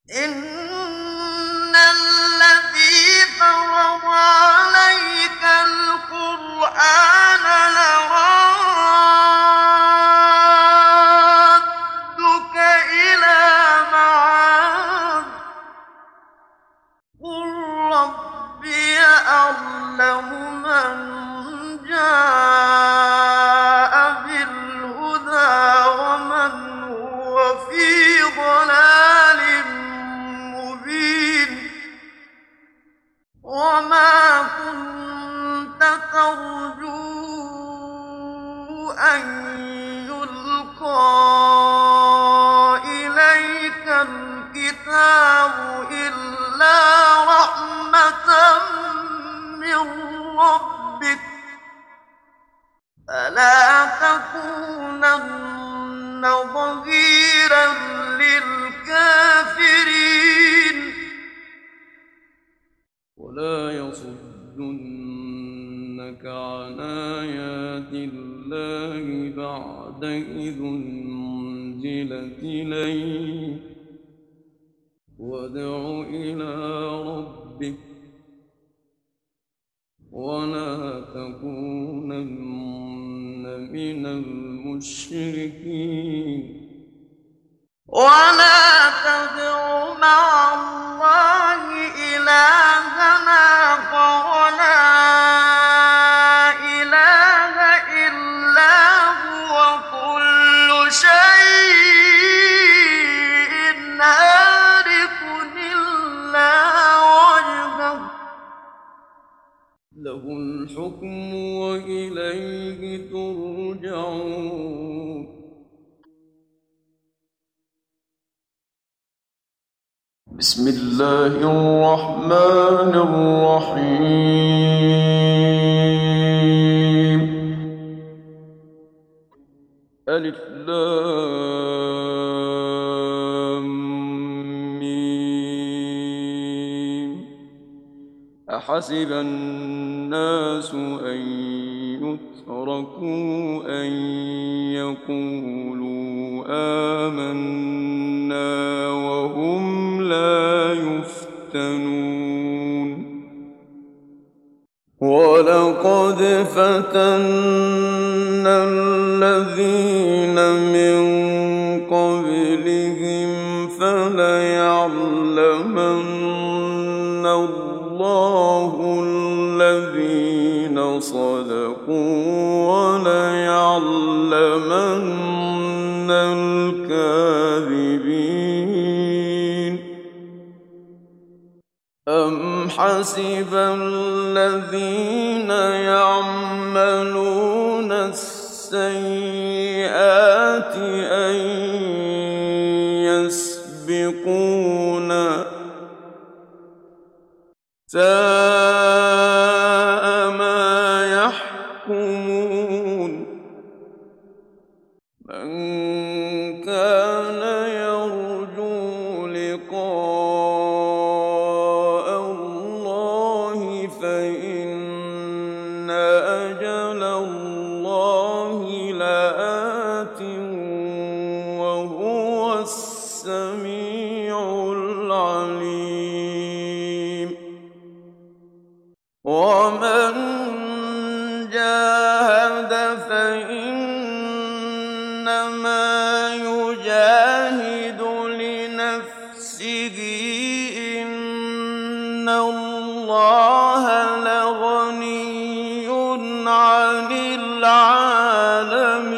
إِنَّ الَّذِي فَرَضَ عَلَيْكَ الْقُرْآنَ لَرَادُّكَ إِلَىٰ مَعَادٍ ۚ قُل رَّبِّي أَعْلَمُ مَن جَاءَ بِالْهُدَىٰ وَمَنْ هُوَ فِي ضَلَالٍ مُّبِينٍ وَمَا كُنتَ تَرْجُو أَن يُلْقَىٰ إِلَيْكَ الْكِتَابُ إِلَّا رَحْمَةً مِّن رَّبِّكَ ۖ فَلَا تَكُونَنَّ ظَهِيرًا لِّلْكَافِرِينَ وَلَا يَصُدُّنَّكَ عَنْ آيَاتِ اللَّهِ بَعْدَ إِذْ أُنزِلَتْ إِلَيْكَ ۖ وَادْعُ إِلَىٰ رَبِّكَ وَلَا تَكُونَنَّ مِنَ الْمُشْرِكِينَ وَلَا تَدْعُ مَعَ اللَّهِ إِلَٰهًا آخَرَ لَا إِلَٰهَ إِلَّا هُوَ ۚ كُلُّ شَيْءٍ هَالِكٌ إِلَّا وَجْهَهُ ۚ لَهُ الْحُكْمُ وَإِلَيْهِ تُرْجَعُونَ بسم الله الرحمن الرحيم ألف لام ميم أحسب الناس أن يتركوا أن يقولوا آمنا وهم لا يفتنون وَلَقَدْ فَتَنَّا الَّذِينَ مِن قَبْلِهِمْ فَلَيَعْلَمَنَّ اللَّهُ الَّذِينَ صَدَقُوا وَلَيَعْلَمَنَّ الْكَاذِبِينَ أَمْ حَسِبَ الَّذِينَ يَعْمَلُونَ السَّيِّئَاتِ أَن يَسْبِقُونَا ۚ سَاءَ مَا يَحْكُمُونَ مَن كَانَ يَرْجُو لِقَاءَ اللَّهِ فَإِنَّ أَجَلَ اللَّهِ لَآتٍ وَهُوَ السَّمِيعُ الْعَلِيمُ وَمَن جَاهَدَ فَإِنَّمَا يُجَاهِدُ لِنَفْسِهِ ۚ إِنَّ اللَّهَ لَغَنِيٌّ عَنِ الْعَالَمِينَ